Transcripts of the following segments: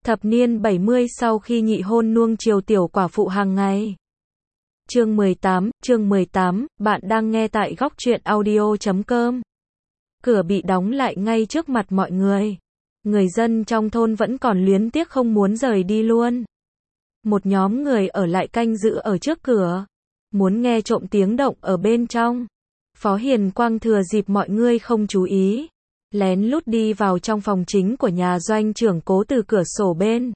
Thập niên 70 sau khi nhị hôn nuông chiều tiểu quả phụ hàng ngày. Chương 18, bạn đang nghe tại góc truyện audio.com. Cửa bị đóng lại ngay trước mặt mọi người. Người dân trong thôn vẫn còn luyến tiếc không muốn rời đi luôn. Một nhóm người ở lại canh giữ ở trước cửa, muốn nghe trộm tiếng động ở bên trong. Phó Hiền Quang thừa dịp mọi người không chú ý, lén lút đi vào trong phòng chính của nhà doanh trưởng Cố từ cửa sổ bên.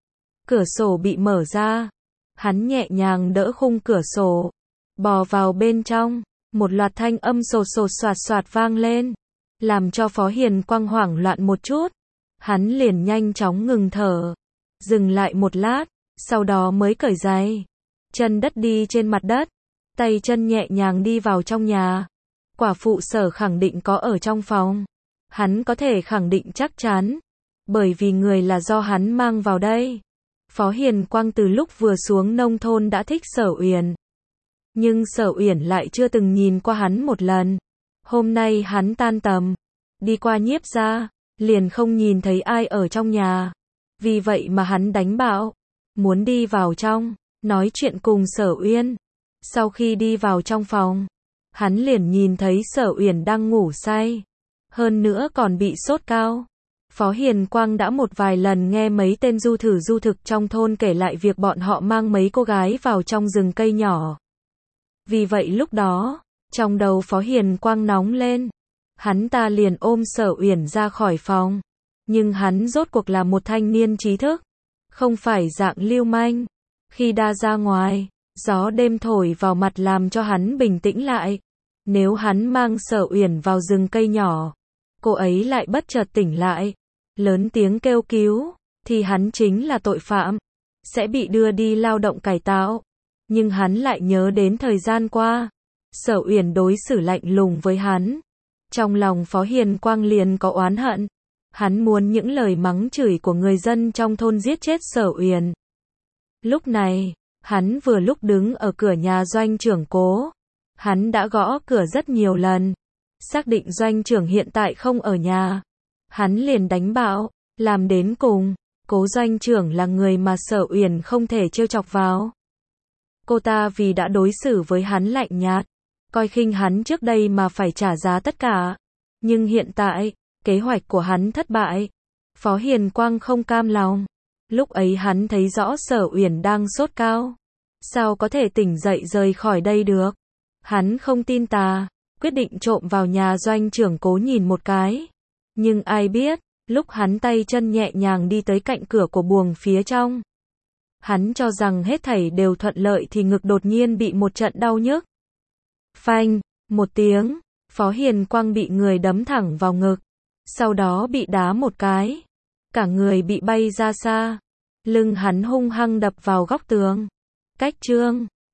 Cửa sổ bị mở ra, hắn nhẹ nhàng đỡ khung cửa sổ, bò vào bên trong, một loạt thanh âm sột sột soạt soạt vang lên, làm cho Phó Hiền Quang hoảng loạn một chút. Hắn liền nhanh chóng ngừng thở, dừng lại một lát, sau đó mới cởi giày, chân đất đi trên mặt đất, tay chân nhẹ nhàng đi vào trong nhà. Quả phụ Sở khẳng định có ở trong phòng. Hắn có thể khẳng định chắc chắn, bởi vì người là do hắn mang vào đây. Phó Hiền Quang từ lúc vừa xuống nông thôn đã thích Sở Uyển, nhưng Sở Uyển lại chưa từng nhìn qua hắn một lần. Hôm nay hắn tan tầm, đi qua Nhiếp gia, liền không nhìn thấy ai ở trong nhà. Vì vậy mà hắn đánh bạo, muốn đi vào trong, nói chuyện cùng Sở Uyên. Sau khi đi vào trong phòng, hắn liền nhìn thấy Sở Uyển đang ngủ say, hơn nữa còn bị sốt cao. Phó Hiền Quang đã một vài lần nghe mấy tên du thử du thực trong thôn kể lại việc bọn họ mang mấy cô gái vào trong rừng cây nhỏ. Vì vậy lúc đó, trong đầu Phó Hiền Quang nóng lên, hắn ta liền ôm Sở Uyển ra khỏi phòng. Nhưng hắn rốt cuộc là một thanh niên trí thức, không phải dạng lưu manh. Khi đã ra ngoài, gió đêm thổi vào mặt làm cho hắn bình tĩnh lại. Nếu hắn mang Sở Uyển vào rừng cây nhỏ, cô ấy lại bất chợt tỉnh lại, lớn tiếng kêu cứu, thì hắn chính là tội phạm, sẽ bị đưa đi lao động cải tạo. Nhưng hắn lại nhớ đến thời gian qua, Sở Uyển đối xử lạnh lùng với hắn. Trong lòng Phó Hiền Quang liền có oán hận. Hắn muốn những lời mắng chửi của người dân trong thôn giết chết Sở Uyển. Lúc này, hắn vừa lúc đứng ở cửa nhà doanh trưởng Cố. Hắn đã gõ cửa rất nhiều lần, xác định doanh trưởng hiện tại không ở nhà. Hắn liền đánh bạo, làm đến cùng, Cố doanh trưởng là người mà Sở Uyển không thể trêu chọc vào. Cô ta vì đã đối xử với hắn lạnh nhạt, coi khinh hắn trước đây mà phải trả giá tất cả. Nhưng hiện tại, kế hoạch của hắn thất bại. Phó Hiền Quang không cam lòng. Lúc ấy hắn thấy rõ Sở Uyển đang sốt cao, sao có thể tỉnh dậy rời khỏi đây được. Hắn không tin tà, quyết định trộm vào nhà doanh trưởng Cố nhìn một cái. Nhưng ai biết, lúc hắn tay chân nhẹ nhàng đi tới cạnh cửa của buồng phía trong, hắn cho rằng hết thảy đều thuận lợi thì ngực đột nhiên bị một trận đau nhức. Phanh, một tiếng, Phó Hiền Quang bị người đấm thẳng vào ngực, sau đó bị đá một cái, cả người bị bay ra xa, lưng hắn hung hăng đập vào góc tường. Cách chương